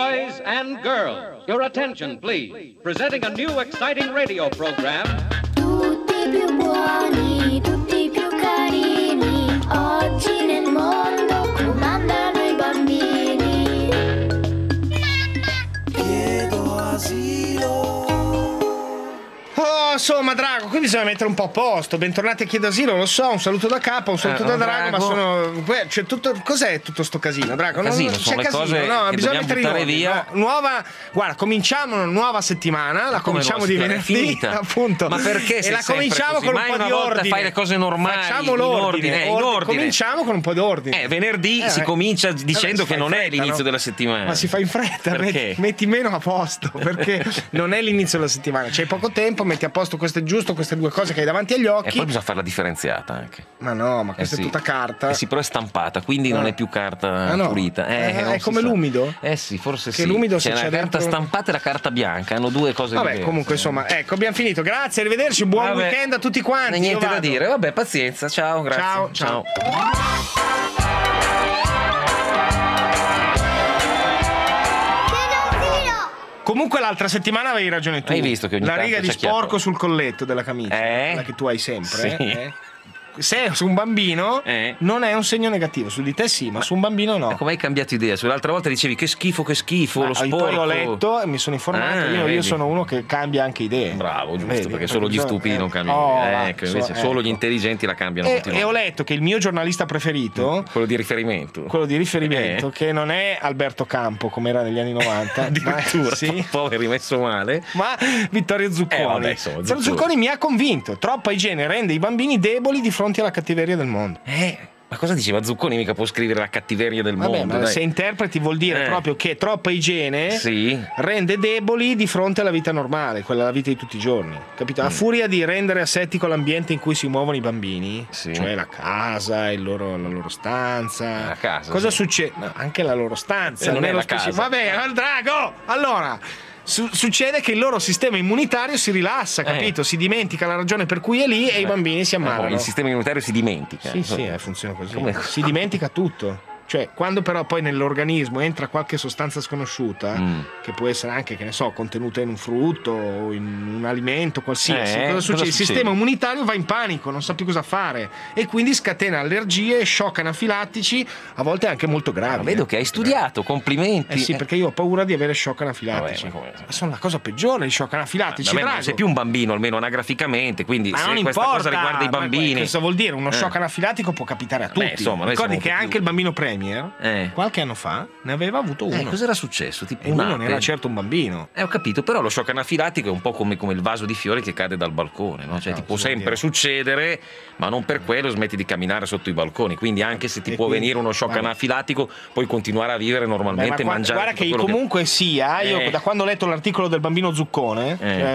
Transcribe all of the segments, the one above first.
Boys and girls, your attention please. Presenting a new exciting radio program. Tutti più buoni, tutti più carini, oggi nel mondo comandano i bambini. Chiedo asilo. Oh, insomma, Drago, qui bisogna mettere un po' a posto. Bentornati a Chiedo Asilo, lo so, un saluto da Capo, un saluto da Drago, ma sono. Cioè, cos'è tutto sto casino, Drago? Casino, non sono c'è le casino, cose no, che bisogna dobbiamo mettere in buttare ordine, via. no? Nuova, guarda, cominciamo una nuova settimana, la cominciamo di venerdì, appunto. Ma perché e sei la sempre cominciamo così? con Mai un po' una di volta ordine. fai le cose normali, Facciamo in l'ordine, ordine. Cominciamo con un po' di ordine. Venerdì si comincia dicendo che non è fretta, l'inizio no? della settimana. Ma si fa in fretta, Perché? metti meno a posto, perché non è l'inizio della settimana, c'hai poco tempo, metti a posto questo è giusto, queste due cose che hai davanti agli occhi. E poi bisogna farla differenziata anche. Ma no, ma questa sì. è tutta carta. Eh sì, però è stampata, quindi non è più carta no. pulita. È come sa. l'umido? Sì, forse che sì. l'umido c'è se la c'è carta dentro... stampata e la carta bianca, hanno due cose Vabbè, diverse. comunque insomma, ecco, abbiamo finito. Grazie, arrivederci, buon weekend a tutti quanti. Niente Io da vado. dire. Vabbè, pazienza. Ciao, grazie. Ciao. Comunque l'altra settimana avevi ragione tu. Hai visto che ogni la tanto riga di c'è chiappa. sporco sul colletto della camicia, quella che tu hai sempre. Sì. Se è su un bambino non è un segno negativo, su di te sì, ma su un bambino no. Come hai cambiato idea? L'altra volta dicevi che schifo, lo sporco. Poi ho letto e mi sono informato. Io vedi. sono uno che cambia anche idee. Bravo, giusto, Vedi? perché solo gli stupidi non cambiano. Invece solo ecco. gli intelligenti la cambiano E continuamente. ho letto che il mio giornalista preferito, quello di riferimento, che non è Alberto Campo come era negli anni 90, addirittura, sì, poi rimesso male, ma Vittorio Zucconi. Vabbè, insomma, Zucconi mi ha convinto. Troppa igiene rende i bambini deboli di fronte alla cattiveria del mondo. Ma cosa diceva Zucconi? Mica può scrivere la cattiveria del Vabbè, mondo. ma dai. se interpreti vuol dire proprio che troppa igiene rende deboli di fronte alla vita normale, quella della vita di tutti i giorni. Capito? A furia di rendere assettico l'ambiente in cui si muovono i bambini, cioè la casa, la loro stanza. La casa, cosa succede? No, anche la loro stanza. non è nello la casa. Vabbè, Drago! Allora. Succede che il loro sistema immunitario si rilassa, capito? Si dimentica la ragione per cui è lì e i bambini si ammalano. Il sistema immunitario si dimentica. Sì, funziona così. Si dimentica tutto. Cioè, quando però poi nell'organismo entra qualche sostanza sconosciuta, che può essere anche, che ne so, contenuta in un frutto o in un alimento qualsiasi, cosa succede? Il sistema immunitario va in panico, non sa più cosa fare e quindi scatena allergie e shock anafilattici, a volte anche molto gravi. Ma vedo che hai studiato, complimenti. Sì, perché io ho paura di avere shock anafilattici. Ma sono la cosa peggiore, gli shock anafilattici. Vabbè, non sei più un bambino, almeno anagraficamente, quindi ma se non questa importa, cosa riguarda i bambini. Cosa vuol dire? Uno shock anafilatico può capitare a tutti. Insomma, ricordi che anche il bambino Premier qualche anno fa ne aveva avuto uno. Cos'era successo? Tipo e lui non era certo un bambino. Ho capito, però lo shock anafilatico è un po' come il vaso di fiori che cade dal balcone, no? Cioè ti può sempre succedere, ma non per quello smetti di camminare sotto i balconi. Quindi anche se ti può venire uno shock anafilatico, puoi continuare a vivere normalmente e mangiare. Guarda che comunque sia, io da quando ho letto l'articolo del bambino Zucconi,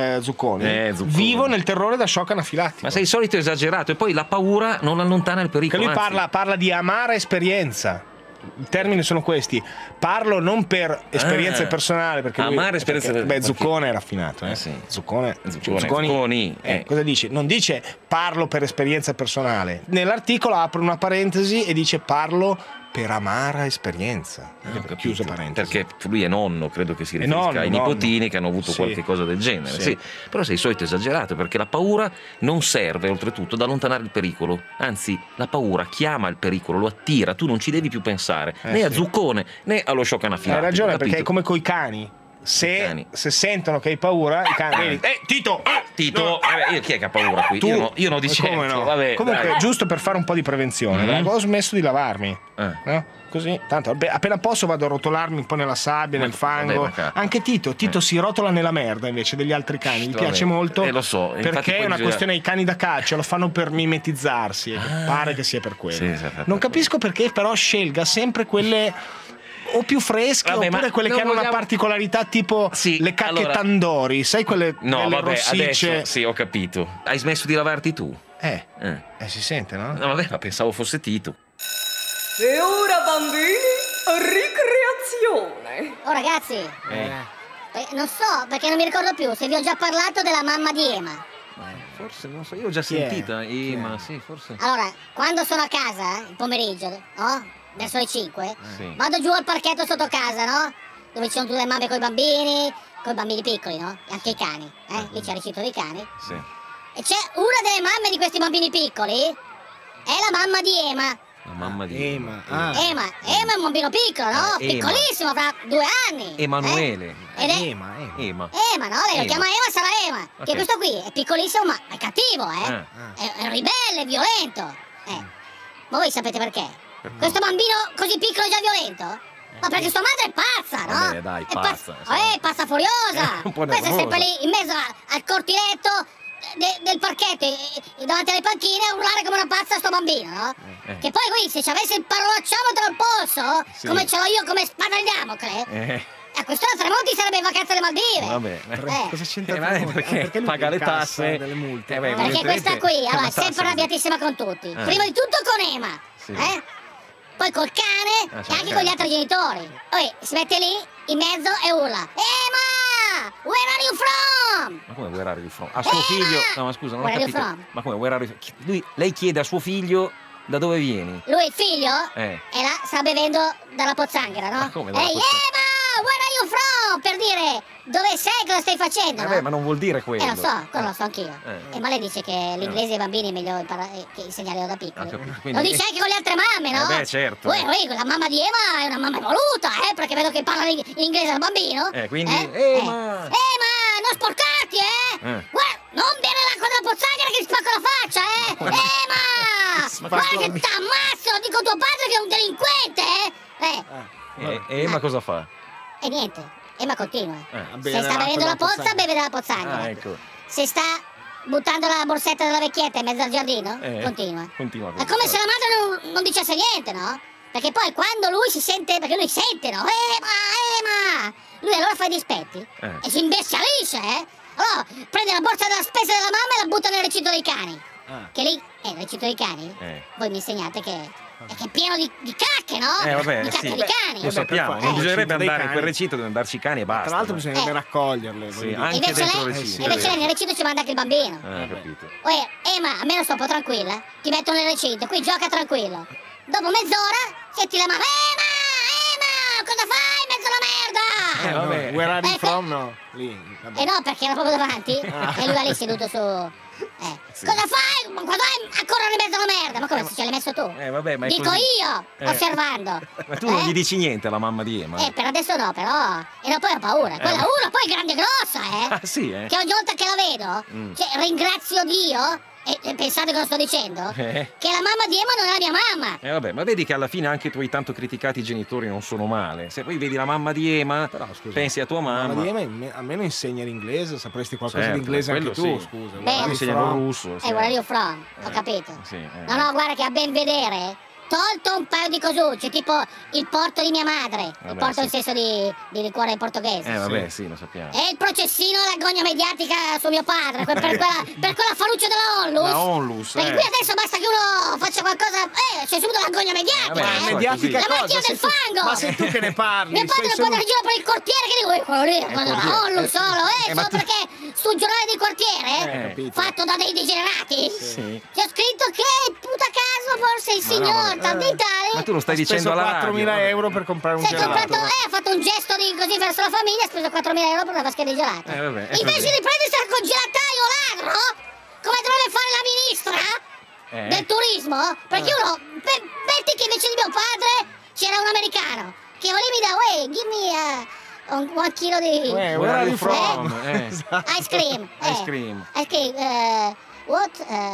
vivo nel terrore da shock anafilattico. Ma sei il solito esagerato e poi la paura non allontana il pericolo. Che lui parla di amara esperienza. I termini sono questi. Parlo non per esperienza personale, perché amare esperienza. Zuccone è raffinato, Zuccone. Cosa dice? Non dice parlo per esperienza personale. Nell'articolo apre una parentesi e dice parlo per amara esperienza. Chiusa parentesi. Perché lui è nonno, credo che si riferisca ai nipotini che hanno avuto qualche cosa del genere. Sì. Però sei solito esagerato, perché la paura non serve oltretutto ad allontanare il pericolo. Anzi, la paura chiama il pericolo, lo attira, tu non ci devi più pensare né a Zuccone né allo shock anafilattico. Hai ragione, perché è come coi cani. Se sentono che hai paura, i cani. Tito! Tito, io chi è che ha paura qui? Tu, io non dicevo. Come no? Vabbè, comunque, dai. giusto per fare un po' di prevenzione, ho smesso di lavarmi. No? Così, tanto appena posso vado a rotolarmi un po' nella sabbia, nel fango. Anche Tito si rotola nella merda invece degli altri cani. Gli piace molto. Lo so. Perché è una questione ai cani da caccia, lo fanno per mimetizzarsi. Pare che sia per quello. Non capisco perché, però, scelga sempre quelle o più fresche, oppure quelle che hanno una particolarità tipo le cacche Tandori, sai quelle rossicce? Adesso sì, ho capito. Hai smesso di lavarti tu? Si sente, no? No, vabbè, ma pensavo fosse Tito. E ora, bambini, ricreazione. Oh ragazzi, non so, perché non mi ricordo più se vi ho già parlato della mamma di Ema. Forse, non so, io ho già sentita Ema, sì, forse. Allora, quando sono a casa, il pomeriggio, verso le 5, vado giù al parchetto sotto casa, no? dove ci sono tutte le mamme con i bambini piccoli, no? E anche i cani, lì c'è il recinto dei cani. Sì. E c'è una delle mamme di questi bambini piccoli, è la mamma di Ema. La mamma di Ema. Ema è un bambino piccolo, no? Piccolissimo, fra 2 anni. Emanuele. Ed è Ema. no? Lei lo chiama Ema, sarà Ema. Ok. Che questo qui è piccolissimo, ma è cattivo, È ribelle, è violento. Ma voi sapete perché? Questo bambino così piccolo è già violento? Ma perché sua madre è pazza, no? Vabbè, dai, pazza. Pazza furiosa. Un po' Questa è nervosa. sempre lì in mezzo al cortiletto del parchetto, davanti alle panchine, a urlare come una pazza a sto bambino, no? Che poi qui, se ci avesse il parolacciamometro al polso, Sì. come ce l'ho io come spada di Damocle, a quest'ora Tremonti sarebbe in vacanza alle Maldive. Vabbè. Cosa c'entra? Perché lui paga le incassa tasse delle multe? Perché questa qui, allora, è sempre arrabbiatissima con tutti. Prima di tutto con Ema, Sì. Poi col cane e anche con gli altri genitori. Poi si mette lì in mezzo e urla: Ema! Where are you from? Ma come where are you from? A suo figlio. No, ma scusa, non ho Where are you capito. from? Ma come where are you from? Lei chiede a suo figlio da dove vieni? Lui, il figlio, Eh. e là sta bevendo dalla pozzanghera, no? Ma come dalla Ehi, pozzanghera? Ema! Where are you from? Per dire dove sei, cosa stai facendo? Vabbè, no? ma non vuol dire quello. Lo so, quello lo so anch'io. Ma lei dice che l'inglese ai bambini è meglio che insegnarlo da piccoli. capito, Lo quindi- dice anche con le altre mamme, no? Beh, certo. Uè, la mamma di Ema è una mamma evoluta, perché vedo che parla in inglese al bambino. Quindi, Ema! Non sporcarti, Guarda, non bere l'acqua della pozzanghera che ti spacco la faccia, Ema! Guarda che t'ammazzo, lo dico a tuo padre che è un delinquente, Ma cosa fa? E niente, Ema continua. bere Se sta l'acqua bevendo della la pozza, pozzanghera. beve dalla pozzanghera. Ah, ecco. Se sta buttando la borsetta della vecchietta in mezzo al giardino, continua. Continua È come se la madre non dicesse niente, no? Perché poi quando lui si sente, perché lui sente, no? Ema! Lui allora fa i dispetti e si imbestialisce, Allora prende la borsa della spesa della mamma e la butta nel recinto dei cani. Che lì, il recinto dei cani, voi mi insegnate che è pieno di cacche, no? Vabbè, di cacche sì. di cani. Lo sappiamo, per non fare- bisognerebbe recinto dei andare in quel cani. recinto, devono andarci i cani e basta. Tra l'altro bisognerebbe raccoglierle. Sì, voglio dire. anche Invece dentro il lei, recinto. invece lei nel recinto ci manda anche il bambino. Capito. Ema, almeno sto un po' tranquilla. Ti metto nel recinto, qui gioca tranquillo. Dopo mezz'ora senti la mamma: Ema, cosa fai in mezzo alla merda? Vabbè. Where are you Eh, from? No, lì. vabbè. No, perché era proprio davanti. E lui va lì seduto su. Cosa fai? Ma cosa fai a correre in mezzo alla merda? Ma come se ce l'hai messo tu? Vabbè, ma è Dico così. io, osservando. Ma tu non gli dici niente alla mamma di Ema? Per adesso no, però. E no, poi ho paura. Quella uno poi è grande e grossa, Ah, sì, Che ogni volta che la vedo, cioè, ringrazio Dio. E pensate cosa sto dicendo? Che la mamma di Ema non è la mia mamma. Vabbè, ma vedi che alla fine anche i tuoi tanto criticati genitori non sono male. Se poi vedi la mamma di Ema, Però, scusa, pensi a tua mamma. Mamma di Ema almeno insegna l'inglese, sapresti qualcosa Certo, di inglese anche quello tu, sì. scusa. Beh, Where are you insegnano from? russo. sì. Where are you from? Ho capito. Sì, No, guarda che a ben vedere, tolto un paio di cosucce, tipo il porto di mia madre, il Vabbè, porto sì. nel senso di liquore portoghese. Vabbè, sì, lo sappiamo. E il processino e l'agonia mediatica su mio padre, per quella faluccia della Onlus. La Onlus, Perché qui adesso basta che uno faccia qualcosa, c'è subito l'agonia mediatica, Vabbè, eh. mediatica La cosa? macchina del fango! Ma sei tu che ne parli? Mio padre sei lo può solo- andare in giro per il quartiere che dico, quello lì, quello della Onlus solo, ma solo tu- perché sul giornale di quartiere, capito. fatto da dei degenerati, Sì. c'è scritto che, puta caso, forse il signor Tantitale Ma tu lo stai Ha dicendo speso alla radio. 4.000 euro per comprare un si è gelato. comprato, ha fatto un gesto di così verso la famiglia, ha speso 4.000 euro per una vasca di gelato. Vabbè, è Invece così. di prendersi al congelataio ladro, come dovrebbe fare la ministra del turismo, perché uno, metti che invece di mio padre c'era un americano che voleva da, give me un chilo di Where are you from? ice cream. Ice cream. Ice cream, what?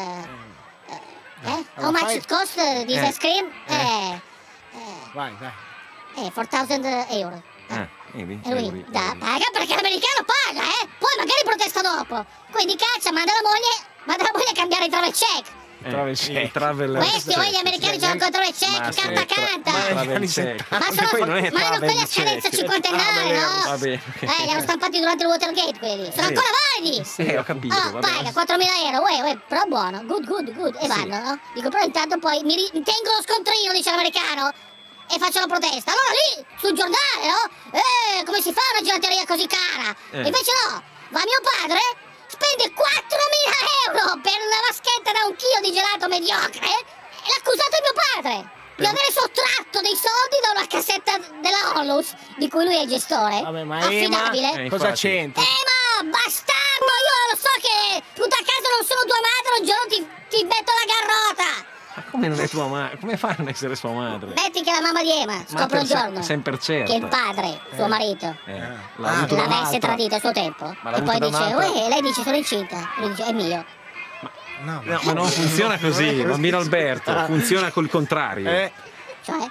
How much fai- it cost this ice cream? Vai, dai. 4.000 euro. Vedi? E lui paga perché l'americano paga, Poi magari protesta dopo. Quindi caccia, manda la moglie a cambiare i travel check. Il travel Questi gli americani c'hanno ancora travel check, carta canta. travel anni check. 70. Ma hanno quelle a scadenza cinquantennale, no? Vabbè. Li hanno stampati durante il Watergate quelli. Sono ancora validi. Ho capito. Oh, vabbè. paga 4.000 euro, però buono, good, e vanno, no? Dico, però intanto poi mi tengo lo scontrino, dice l'americano, e faccio la protesta. Allora lì, sul giornale, no? Come si fa una gelateria così cara? Invece no, va mio padre, spende 4.000 euro per una vaschetta da 1 chilo di gelato mediocre, e l'accusato è mio padre. di avere sottratto dei soldi da una cassetta della Onlus di cui lui è gestore. Vabbè, ma affidabile. Cosa c'entra? Ma bastardo, io lo so che tutta a casa non sono tua madre, un giorno ti metto la garrota. Ma come non è tua madre? Come fai a non essere sua madre? Metti che la mamma di Ema scopre un giorno sempre certo che il padre, suo marito, l'avesse tradito a suo tempo. Ma e poi dice, lei dice sono incinta. Lui dice è mio. No, ma non funziona così, bambino Alberto, funziona col contrario. Cioè?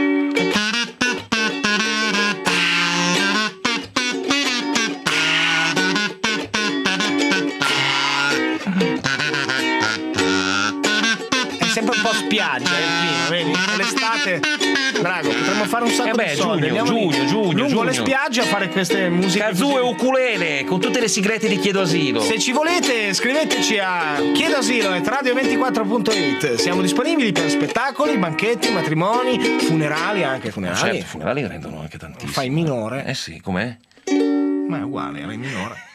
Sempre un po' spiaggia il clima, vedi? È l'estate. Bravo, potremmo fare un sacco di soldi. Giugno. Giù alle spiagge a fare queste musiche. Kazoo e ukulele con tutte le siglette di Chiedo Asilo. Se ci volete, scriveteci a chiedoasilo@radio24.it. Siamo disponibili per spettacoli, banchetti, matrimoni, funerali, anche funerali. Certo, funerali rendono anche tantissimo. Fai minore? Sì, com'è? Ma è uguale, era in minore.